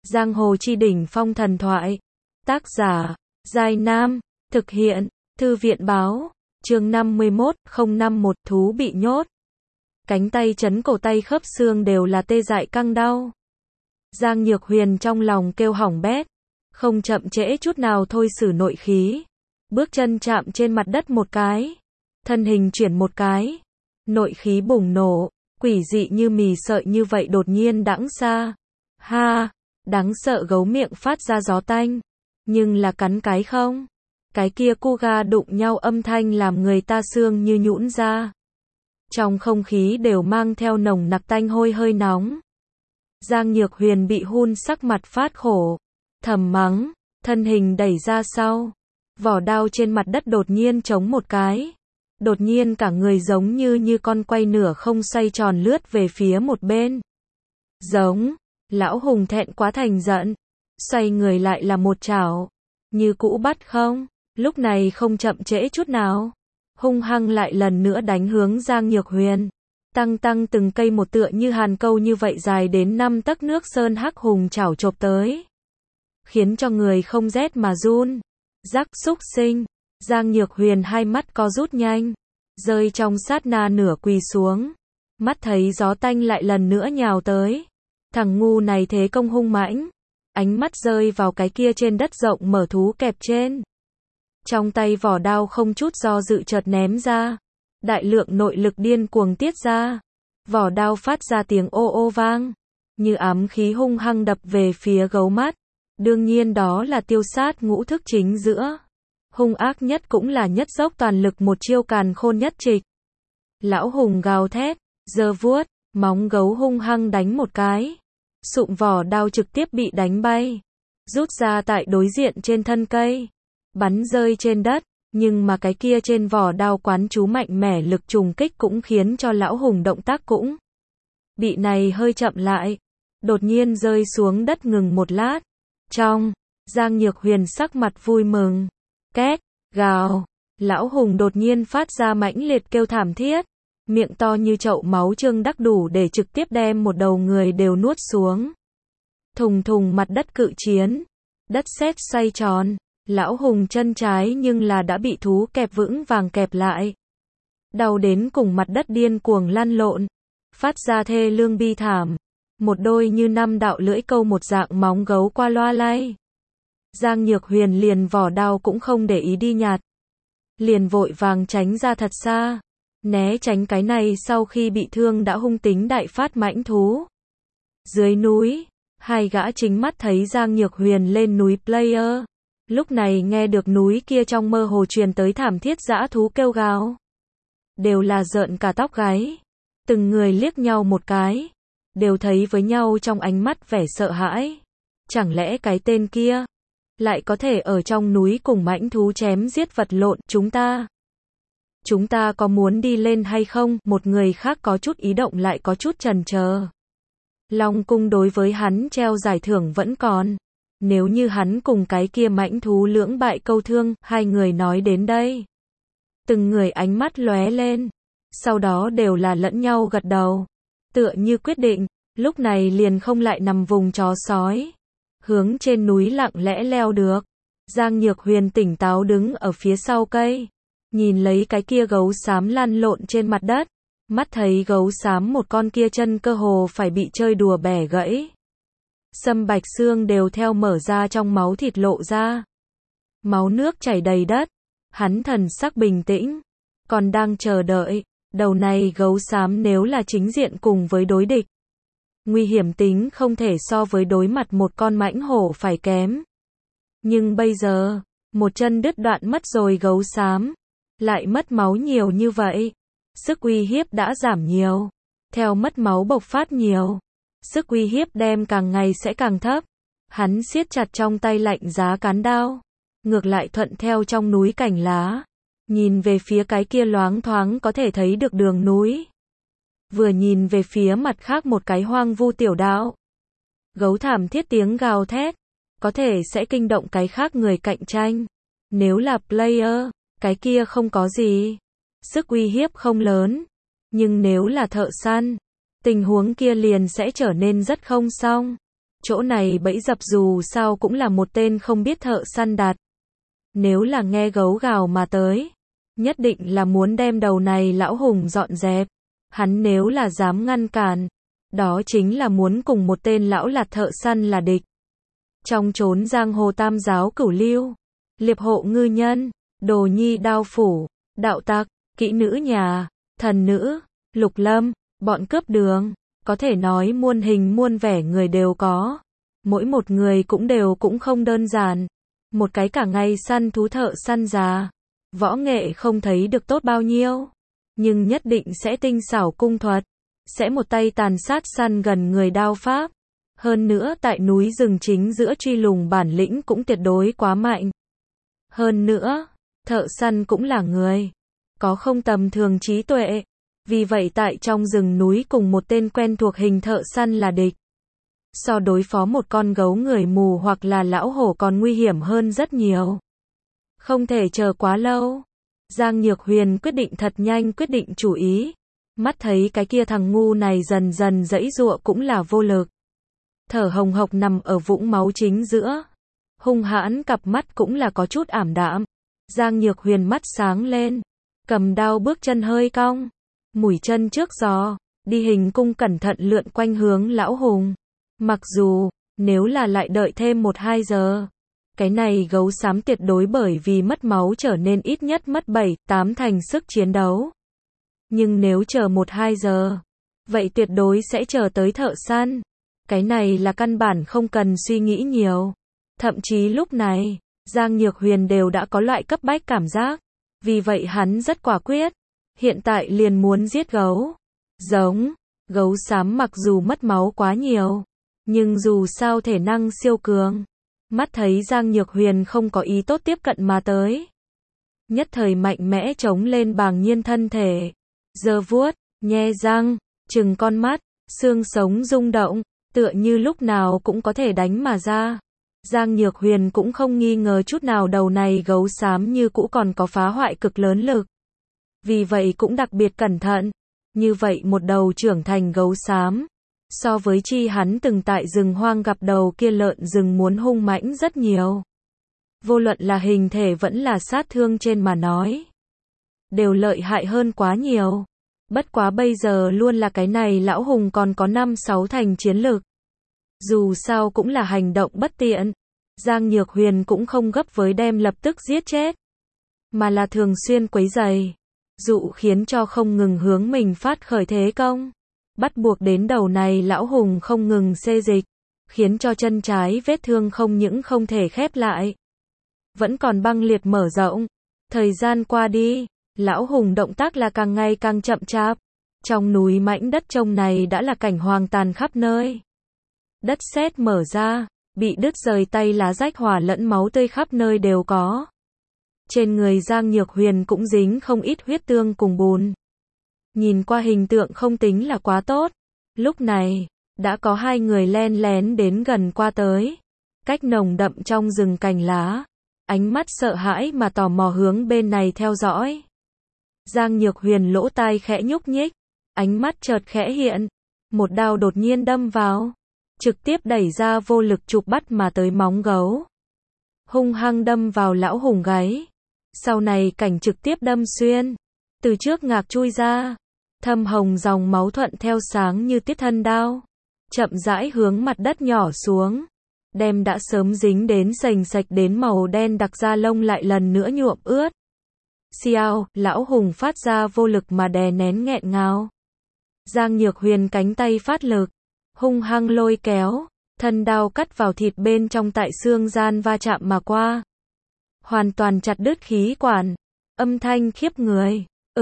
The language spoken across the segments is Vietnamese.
Giang hồ chi đỉnh phong thần thoại. Tác giả, Giai Nam. Thực hiện, Thư viện báo. Chương 51, 051 thú bị nhốt. Cánh tay chấn cổ tay khớp xương đều là tê dại căng đau. Giang Nhược Huyền trong lòng kêu hỏng bét. Không chậm trễ chút nào thôi sử nội khí. Bước chân chạm trên mặt đất một cái. Thân hình chuyển một cái. Nội khí bùng nổ. Quỷ dị như mì sợi như vậy đột nhiên đãng ra. Ha! Đáng sợ gấu miệng phát ra gió tanh. Nhưng là cắn cái không? Cái kia cu ga đụng nhau âm thanh làm người ta xương như nhũn ra. Trong không khí đều mang theo nồng nặc tanh hôi hơi nóng. Giang Nhược Huyền bị hun sắc mặt phát khổ. Thầm mắng, thân hình đẩy ra sau. Vỏ đao trên mặt đất đột nhiên chống một cái. Đột nhiên cả người giống như con quay nửa không xoay tròn lướt về phía một bên. Giống, lão hùng thẹn quá thành giận. Xoay người lại là một chảo. Như cũ bắt không, lúc này không chậm trễ chút nào. Hung hăng lại lần nữa đánh hướng Giang Nhược Huyền. Tăng từng cây một tựa như hàn câu như vậy dài đến 5 tấc nước sơn hắc hùng chảo chộp tới. Khiến cho người không rét mà run. Rắc xúc sinh. Giang Nhược Huyền hai mắt co rút nhanh. Rơi trong sát na nửa quỳ xuống. Mắt thấy gió tanh lại lần nữa nhào tới. Thằng ngu này thế công hung mãnh. Ánh mắt rơi vào cái kia trên đất rộng mở thú kẹp trên. Trong tay vỏ đao không chút do dự chợt ném ra. Đại lượng nội lực điên cuồng tiết ra. Vỏ đao phát ra tiếng ô ô vang. Như ám khí hung hăng đập về phía gấu mắt. Đương nhiên đó là tiêu sát ngũ thức chính giữa. Hung ác nhất cũng là nhất dốc toàn lực một chiêu càn khôn nhất trịch. Lão hùng gào thét, giơ vuốt, móng gấu hung hăng đánh một cái. Sụm vỏ đao trực tiếp bị đánh bay. Rút ra tại đối diện trên thân cây. Bắn rơi trên đất. Nhưng mà cái kia trên vỏ đao quán chú mạnh mẽ lực trùng kích cũng khiến cho lão hùng động tác cũng bị này hơi chậm lại. Đột nhiên rơi xuống đất ngừng một lát. Trong, Giang Nhược Huyền sắc mặt vui mừng. Két, gào, lão hùng đột nhiên phát ra mãnh liệt kêu thảm thiết. Miệng to như chậu máu trương đắc đủ để trực tiếp đem một đầu người đều nuốt xuống. Thùng thùng mặt đất cự chiến. Đất sét xoay tròn. Lão hùng chân trái nhưng là đã bị thú kẹp vững vàng kẹp lại. Đau đến cùng mặt đất điên cuồng lăn lộn. Phát ra thê lương bi thảm. Một đôi như 5 đạo lưỡi câu một dạng móng gấu qua loa lay. Giang Nhược Huyền liền vỏ đao cũng không để ý đi nhặt. Liền vội vàng tránh ra thật xa. Né tránh cái này sau khi bị thương đã hung tính đại phát mãnh thú. Dưới núi, hai gã chính mắt thấy Giang Nhược Huyền lên núi player. Lúc này nghe được núi kia trong mơ hồ truyền tới thảm thiết dã thú kêu gào. Đều là rợn cả tóc gáy. Từng người liếc nhau một cái. Đều thấy với nhau trong ánh mắt vẻ sợ hãi. Chẳng lẽ cái tên kia lại có thể ở trong núi cùng mãnh thú chém giết vật lộn Chúng ta có muốn đi lên hay không? Một người khác có chút ý động lại có chút chần chờ. Long cung đối với hắn treo giải thưởng vẫn còn. Nếu như hắn cùng cái kia mãnh thú lưỡng bại câu thương, hai người nói đến đây. Từng người ánh mắt lóe lên. Sau đó đều là lẫn nhau gật đầu. Tựa như quyết định, lúc này liền không lại nằm vùng chó sói. Hướng trên núi lặng lẽ leo được. Giang Nhược Huyền tỉnh táo đứng ở phía sau cây. Nhìn lấy cái kia gấu xám lăn lộn trên mặt đất. Mắt thấy gấu xám một con kia chân cơ hồ phải bị chơi đùa bẻ gãy. Sâm bạch xương đều theo mở ra trong máu thịt lộ ra. Máu nước chảy đầy đất. Hắn thần sắc bình tĩnh. Còn đang chờ đợi. Đầu này gấu xám nếu là chính diện cùng với đối địch. Nguy hiểm tính không thể so với đối mặt một con mãnh hổ phải kém. Nhưng bây giờ, một chân đứt đoạn mất rồi gấu xám. Lại mất máu nhiều như vậy. Sức uy hiếp đã giảm nhiều. Theo mất máu bộc phát nhiều. Sức uy hiếp đem càng ngày sẽ càng thấp. Hắn siết chặt trong tay lạnh giá cán đao. Ngược lại thuận theo trong núi cành lá. Nhìn về phía cái kia loáng thoáng có thể thấy được đường núi. Vừa nhìn về phía mặt khác một cái hoang vu tiểu đạo. Gấu thảm thiết tiếng gào thét. Có thể sẽ kinh động cái khác người cạnh tranh. Nếu là player, cái kia không có gì. Sức uy hiếp không lớn. Nhưng nếu là thợ săn, tình huống kia liền sẽ trở nên rất không xong. Chỗ này bẫy dập dù sao cũng là một tên không biết thợ săn đặt. Nếu là nghe gấu gào mà tới, nhất định là muốn đem đầu này lão hùng dọn dẹp. Hắn nếu là dám ngăn cản, đó chính là muốn cùng một tên lão lạt thợ săn là địch. Trong chốn giang hồ tam giáo cửu lưu, liệp hộ ngư nhân, đồ nhi đao phủ, đạo tặc, kỹ nữ nhà, thần nữ, lục lâm, bọn cướp đường, có thể nói muôn hình muôn vẻ người đều có. Mỗi một người cũng không đơn giản. Một cái cả ngày săn thú thợ săn già, võ nghệ không thấy được tốt bao nhiêu, nhưng nhất định sẽ tinh xảo cung thuật, sẽ một tay tàn sát săn gần người đao pháp. Hơn nữa tại núi rừng chính giữa truy lùng bản lĩnh cũng tuyệt đối quá mạnh. Hơn nữa, thợ săn cũng là người, có không tầm thường trí tuệ. Vì vậy tại trong rừng núi cùng một tên quen thuộc hình thợ săn là địch. So đối phó một con gấu người mù hoặc là lão hổ còn nguy hiểm hơn rất nhiều. Không thể chờ quá lâu. Giang Nhược Huyền quyết định thật nhanh quyết định chủ ý. Mắt thấy cái kia thằng ngu này dần dần giãy giụa cũng là vô lực. Thở hồng hộc nằm ở vũng máu chính giữa. Hung hãn cặp mắt cũng là có chút ảm đạm. Giang Nhược Huyền mắt sáng lên. Cầm đao bước chân hơi cong. Mũi chân trước gió. Đi hình cung cẩn thận lượn quanh hướng lão hùng. Mặc dù, nếu là lại đợi thêm 1-2 giờ, cái này gấu xám tuyệt đối bởi vì mất máu trở nên ít nhất mất 7-8 thành sức chiến đấu. Nhưng nếu chờ 1-2 giờ, vậy tuyệt đối sẽ chờ tới thợ săn. Cái này là căn bản không cần suy nghĩ nhiều. Thậm chí lúc này, Giang Nhược Huyền đều đã có loại cấp bách cảm giác. Vì vậy hắn rất quả quyết. Hiện tại liền muốn giết gấu. Giống, gấu xám mặc dù mất máu quá nhiều, nhưng dù sao thể năng siêu cường. Mắt thấy Giang Nhược Huyền không có ý tốt tiếp cận mà tới. Nhất thời mạnh mẽ chống lên bàng nhiên thân thể. Giơ vuốt, nhe răng, trừng con mắt, xương sống rung động, tựa như lúc nào cũng có thể đánh mà ra. Giang Nhược Huyền cũng không nghi ngờ chút nào đầu này gấu xám như cũ còn có phá hoại cực lớn lực. Vì vậy cũng đặc biệt cẩn thận. Như vậy một đầu trưởng thành gấu xám, so với chi hắn từng tại rừng hoang gặp đầu kia lợn rừng muốn hung mãnh rất nhiều. Vô luận là hình thể vẫn là sát thương trên mà nói, đều lợi hại hơn quá nhiều. Bất quá bây giờ luôn là cái này lão hùng còn có 5-6 thành chiến lực. Dù sao cũng là hành động bất tiện. Giang Nhược Huyền cũng không gấp với đem lập tức giết chết, mà là thường xuyên quấy rầy, dụ khiến cho không ngừng hướng mình phát khởi thế công. Bắt buộc đến đầu này lão hùng không ngừng xê dịch, khiến cho chân trái vết thương không những không thể khép lại, vẫn còn băng liệt mở rộng. Thời gian qua đi, lão hùng động tác là càng ngày càng chậm chạp. Trong núi mãnh đất trông này đã là cảnh hoang tàn khắp nơi. Đất sét mở ra, bị đứt rời tay lá rách hỏa lẫn máu tươi khắp nơi đều có. Trên người Giang Nhược Huyền cũng dính không ít huyết tương cùng bùn. Nhìn qua hình tượng không tính là quá tốt. Lúc này, đã có 2 người len lén đến gần qua tới. Cách nồng đậm trong rừng cành lá. Ánh mắt sợ hãi mà tò mò hướng bên này theo dõi. Giang Nhược Huyền lỗ tai khẽ nhúc nhích. Ánh mắt chợt khẽ hiện. Một đao đột nhiên đâm vào. Trực tiếp đẩy ra vô lực chụp bắt mà tới móng gấu. Hung hăng đâm vào lão hùng gáy. Sau này cảnh trực tiếp đâm xuyên. Từ trước ngạc chui ra. Thâm hồng dòng máu thuận theo sáng như tiết thân đao. Chậm rãi hướng mặt đất nhỏ xuống. Đem đã sớm dính đến sành sạch đến màu đen đặc da lông lại lần nữa nhuộm ướt. Xiao, lão hùng phát ra vô lực mà đè nén nghẹn ngào. Giang Nhược Huyền cánh tay phát lực. Hung hăng lôi kéo. Thân đao cắt vào thịt bên trong tại xương gian va chạm mà qua. Hoàn toàn chặt đứt khí quản. Âm thanh khiếp người.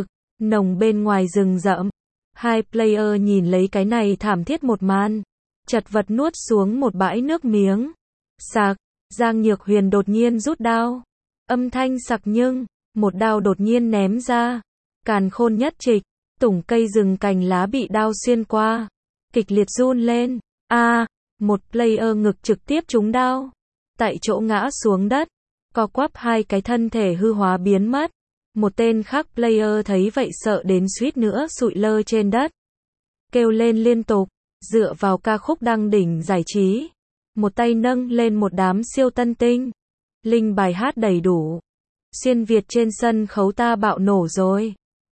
Nồng bên ngoài rừng rậm. 2 player nhìn lấy cái này thảm thiết một màn. Chật vật nuốt xuống một bãi nước miếng. Sạc. Giang Nhược Huyền đột nhiên rút đao. Âm thanh sặc nhưng, một đao đột nhiên ném ra. Càn khôn nhất trịch. Tủng cây rừng cành lá bị đao xuyên qua. Kịch liệt run lên. Một player ngực trực tiếp trúng đao. Tại chỗ ngã xuống đất. Co quắp 2 cái thân thể hư hóa biến mất. Một tên khác player thấy vậy sợ đến suýt nữa sụi lơ trên đất. Kêu lên liên tục. Dựa vào ca khúc đăng đỉnh giải trí. một tay nâng lên một đám siêu tân tinh. Linh bài hát đầy đủ. Xuyên Việt trên sân khấu ta bạo nổ rồi.